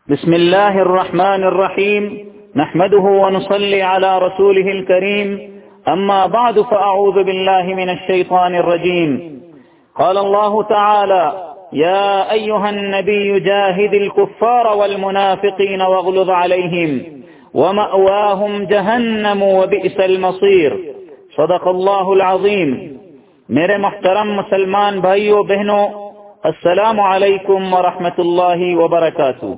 بسم الله الرحمن الرحيم نحمده ونصلي على رسوله الكريم أما بعد فأعوذ بالله من الشيطان الرجيم. قال الله تعالى: يا أيها النبي جاهد الكفار والمنافقين واغلظ عليهم ومأواهم جهنم وبئس المصير. صدق اللہ العظیم. میرے محترم مسلمان بھائیو بہنوں، السلام علیکم ورحمۃ اللہ وبرکاتہ.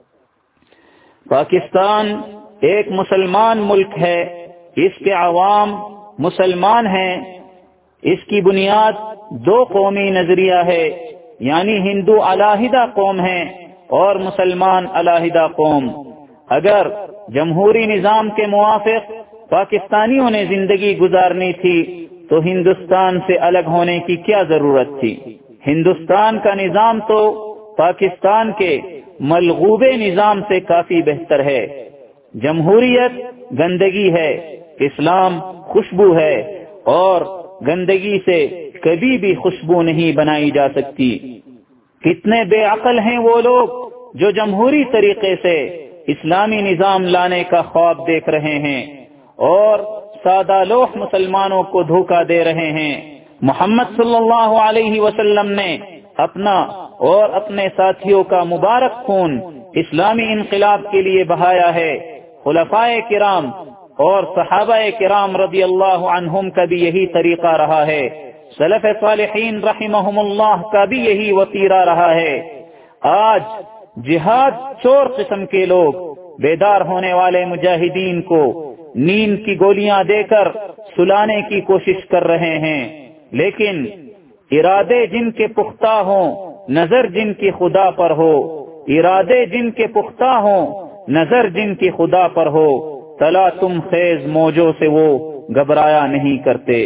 پاکستان ایک مسلمان ملک ہے، اس کے عوام مسلمان ہیں. اس کی بنیاد دو قومی نظریہ ہے، یعنی ہندو علیحدہ قوم ہیں اور مسلمان علیحدہ قوم. اگر جمہوری نظام کے موافق پاکستانیوں نے زندگی گزارنی تھی تو ہندوستان سے الگ ہونے کی کیا ضرورت تھی؟ ہندوستان کا نظام تو پاکستان کے ملغوبے نظام سے کافی بہتر ہے. جمہوریت گندگی ہے، اسلام خوشبو ہے، اور گندگی سے کبھی بھی خوشبو نہیں بنائی جا سکتی. کتنے بے عقل ہیں وہ لوگ جو جمہوری طریقے سے اسلامی نظام لانے کا خواب دیکھ رہے ہیں اور سادہ لوح مسلمانوں کو دھوکہ دے رہے ہیں. محمد صلی اللہ علیہ وسلم نے اپنا اور اپنے ساتھیوں کا مبارک خون اسلامی انقلاب کے لیے بہایا ہے. خلفائے کرام اور صحابہ کرام رضی اللہ عنہم کا بھی یہی طریقہ رہا ہے. سلف صالحین رحمہم اللہ کا بھی یہی وتیرہ رہا ہے. آج جہاد چور قسم کے لوگ بیدار ہونے والے مجاہدین کو نیند کی گولیاں دے کر سلانے کی کوشش کر رہے ہیں، لیکن ارادے جن کے پختہ ہوں، نظر جن کی خدا پر ہو. ارادے جن کے پختہ ہوں، نظر جن کی خدا پر ہو، تلا تم خیز موجوں سے وہ گھبرایا نہیں کرتے.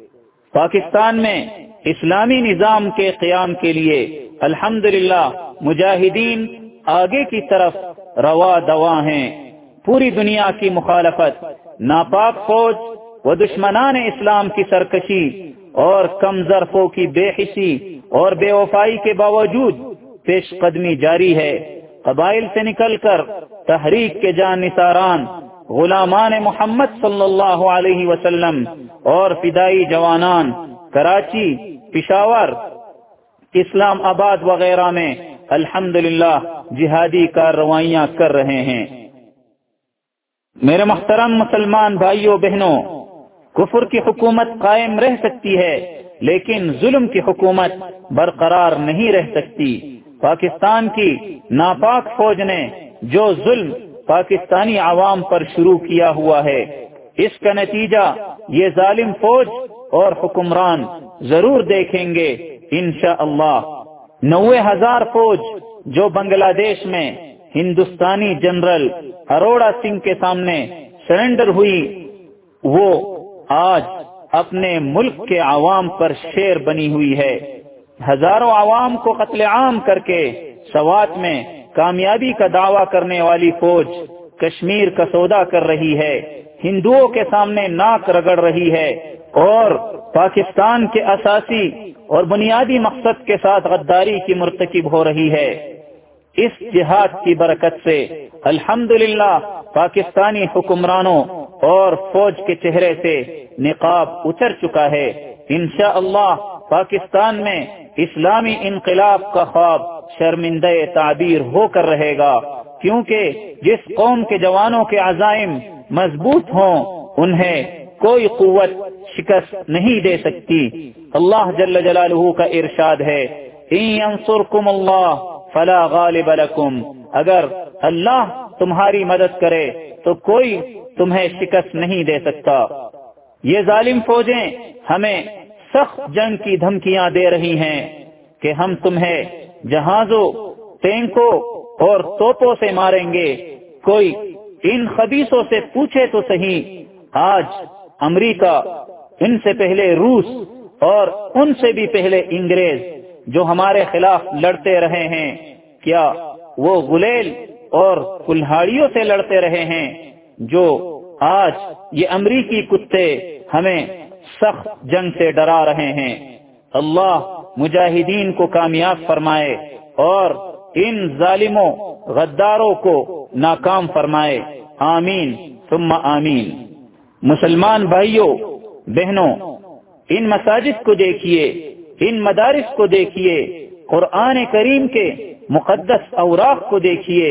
پاکستان میں اسلامی نظام کے قیام کے لیے الحمدللہ مجاہدین آگے کی طرف روا دوا ہیں. پوری دنیا کی مخالفت، ناپاک فوج و دشمنان اسلام کی سرکشی اور کم ظرفوں کی بے حسی اور بے وفائی کے باوجود پیش قدمی جاری ہے. قبائل سے نکل کر تحریک کے جان نثاران غلامان محمد صلی اللہ علیہ وسلم اور فدائی جوانان کراچی، پشاور، اسلام آباد وغیرہ میں الحمدللہ جہادی کارروائیاں کر رہے ہیں. میرے محترم مسلمان بھائیوں بہنوں، کفر کی حکومت قائم رہ سکتی ہے لیکن ظلم کی حکومت برقرار نہیں رہ سکتی. پاکستان کی ناپاک فوج نے جو ظلم پاکستانی عوام پر شروع کیا ہوا ہے، اس کا نتیجہ یہ ظالم فوج اور حکمران ضرور دیکھیں گے انشاءاللہ. 90,000 فوج جو بنگلہ دیش میں ہندوستانی جنرل اروڑا سنگھ کے سامنے سرنڈر ہوئی، وہ آج اپنے ملک کے عوام پر شیر بنی ہوئی ہے. ہزاروں عوام کو قتل عام کر کے سوات میں کامیابی کا دعویٰ کرنے والی فوج کشمیر کا سودا کر رہی ہے، ہندوؤں کے سامنے ناک رگڑ رہی ہے اور پاکستان کے اساسی اور بنیادی مقصد کے ساتھ غداری کی مرتکب ہو رہی ہے. اس جہاد کی برکت سے الحمدللہ پاکستانی حکمرانوں اور فوج کے چہرے سے نقاب اتر چکا ہے. انشاءاللہ پاکستان میں اسلامی انقلاب کا خواب شرمندہ تعبیر ہو کر رہے گا، کیونکہ جس قوم کے جوانوں کے عزائم مضبوط ہوں انہیں کوئی قوت شکست نہیں دے سکتی. اللہ جل جلالہ کا ارشاد ہے: ان ینصرکم اللہ فلا غالب لکم. اگر اللہ تمہاری مدد کرے تو کوئی تمہیں شکست نہیں دے سکتا. یہ ظالم فوجیں ہمیں سخت جنگ کی دھمکیاں دے رہی ہیں کہ ہم تمہیں جہازوں، ٹینکوں اور توپوں سے ماریں گے. کوئی ان خبیثوں سے پوچھے تو صحیح، آج امریکہ، ان سے پہلے روس اور ان سے بھی پہلے انگریز جو ہمارے خلاف لڑتے رہے ہیں، کیا وہ غلیل اور کلہاڑیوں سے لڑتے رہے ہیں جو آج یہ امریکی کتے ہمیں سخت جنگ سے ڈرا رہے ہیں؟ اللہ مجاہدین کو کامیاب فرمائے اور ان ظالموں غداروں کو ناکام فرمائے، آمین ثم آمین۔ مسلمان بھائیوں بہنوں، ان مساجد کو دیکھیے، ان مدارس کو دیکھیے، قرآن کریم کے مقدس اوراق کو دیکھیے،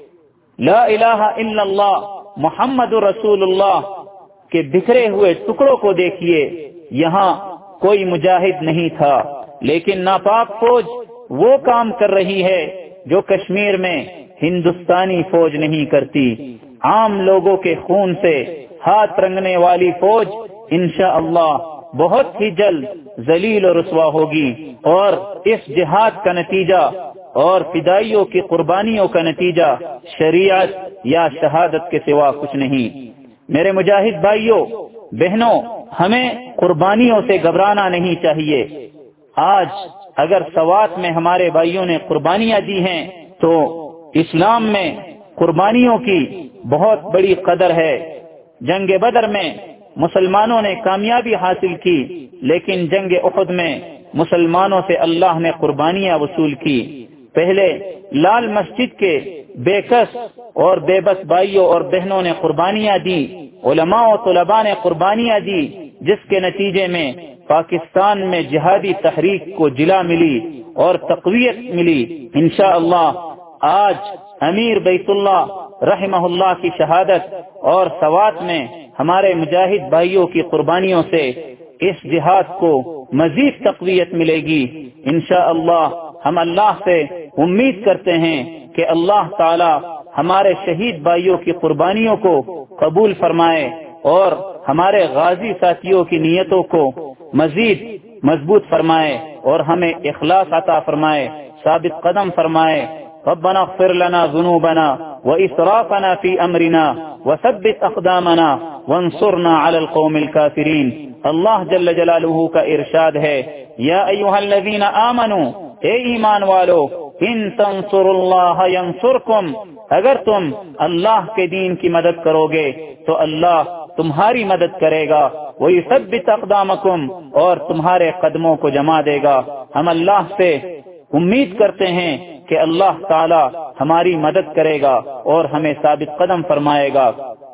لا الہ الا اللہ محمد رسول اللہ کے بکھرے ہوئے ٹکڑوں کو دیکھیے۔ یہاں کوئی مجاہد نہیں تھا، لیکن ناپاک فوج وہ کام کر رہی ہے جو کشمیر میں ہندوستانی فوج نہیں کرتی۔ عام لوگوں کے خون سے ہاتھ رنگنے والی فوج انشاءاللہ بہت ہی جلد ذلیل و رسوا ہوگی، اور اس جہاد کا نتیجہ اور فدائیوں کی قربانیوں کا نتیجہ شریعت یا شہادت کے سوا کچھ نہیں۔ میرے مجاہد بھائیوں بہنوں، ہمیں قربانیوں سے گھبرانا نہیں چاہیے۔ آج اگر سوات میں ہمارے بھائیوں نے قربانیاں دی ہیں تو اسلام میں قربانیوں کی بہت بڑی قدر ہے۔ جنگ بدر میں مسلمانوں نے کامیابی حاصل کی، لیکن جنگ احد میں مسلمانوں سے اللہ نے قربانیاں وصول کی۔ پہلے لال مسجد کے بے کس اور بے بس بھائیوں اور بہنوں نے قربانیاں دی، علماء و طلباء نے قربانیاں دی، جس کے نتیجے میں پاکستان میں جہادی تحریک کو جلا ملی اور تقویت ملی۔ انشاءاللہ آج امیر بیت اللہ رحمہ اللہ کی شہادت اور سوات میں ہمارے مجاہد بھائیوں کی قربانیوں سے اس جہاد کو مزید تقویت ملے گی۔ انشاءاللہ ہم اللہ سے امید کرتے ہیں کہ اللہ تعالی ہمارے شہید بھائیوں کی قربانیوں کو قبول فرمائے اور ہمارے غازی ساتھیوں کی نیتوں کو مزید مضبوط فرمائے اور ہمیں اخلاص عطا فرمائے، ثابت قدم فرمائے۔ ربنا اغفر لنا ذنوبنا وإسرافنا في أمرنا وثبت أقدامنا وانصرنا على القوم الكافرين۔ اللہ جل جلالہ کا ارشاد ہے، یا ایھا الذین آمنوا، اے ایمان والو، ان تنصروا اللہ ینصرکم، اگر تم اللہ کے دین کی مدد کرو گے تو اللہ تمہاری مدد کرے گا، وَيُثَبِّتْ أَقْدَامَكُمْ، اور تمہارے قدموں کو جما دے گا۔ ہم اللہ سے امید کرتے ہیں کہ اللہ تعالی ہماری مدد کرے گا اور ہمیں ثابت قدم فرمائے گا۔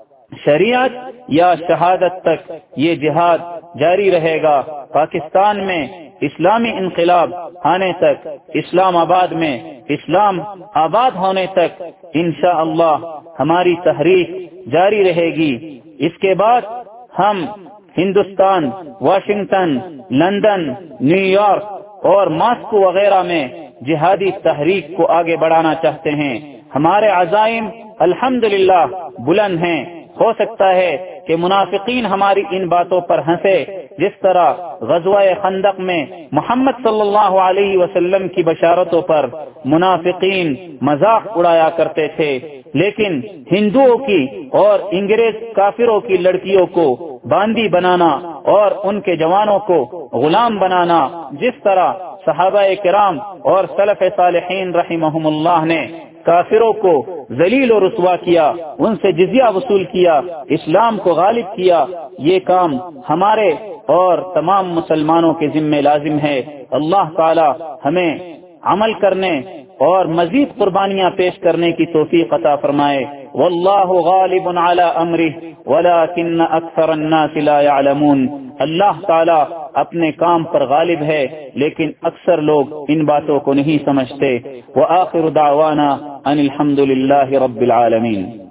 شریعت یا شہادت تک یہ جہاد جاری رہے گا۔ پاکستان میں اسلامی انقلاب آنے تک، اسلام آباد میں اسلام آباد ہونے تک انشاءاللہ ہماری تحریک جاری رہے گی۔ اس کے بعد ہم Hindustan, Washington, London, New York اور ماسکو وغیرہ میں جہادی تحریک کو آگے بڑھانا چاہتے ہیں۔ ہمارے عزائم الحمدللہ بلند ہیں۔ ہو سکتا ہے کہ منافقین ہماری ان باتوں پر ہنسے، جس طرح غزوہ خندق میں محمد صلی اللہ علیہ وسلم کی بشارتوں پر منافقین مذاق اڑایا کرتے تھے، لیکن ہندوؤں کی اور انگریز کافروں کی لڑکیوں کو باندی بنانا اور ان کے جوانوں کو غلام بنانا، جس طرح صحابہ کرام اور سلف صالحین رحمہم اللہ نے کافروں کو ذلیل و رسوا کیا، ان سے جزیہ وصول کیا، اسلام کو غالب کیا، یہ کام ہمارے اور تمام مسلمانوں کے ذمہ لازم ہے۔ اللہ تعالی ہمیں عمل کرنے اور مزید قربانیاں پیش کرنے کی توفیق عطا فرمائے۔ واللہ غالب علی امرہ ولکن اکثر الناس لا يعلمون۔ اللہ تعالی اپنے کام پر غالب ہے، لیکن اکثر لوگ ان باتوں کو نہیں سمجھتے۔ وآخر دعوانا ان الحمد للہ رب العالمین۔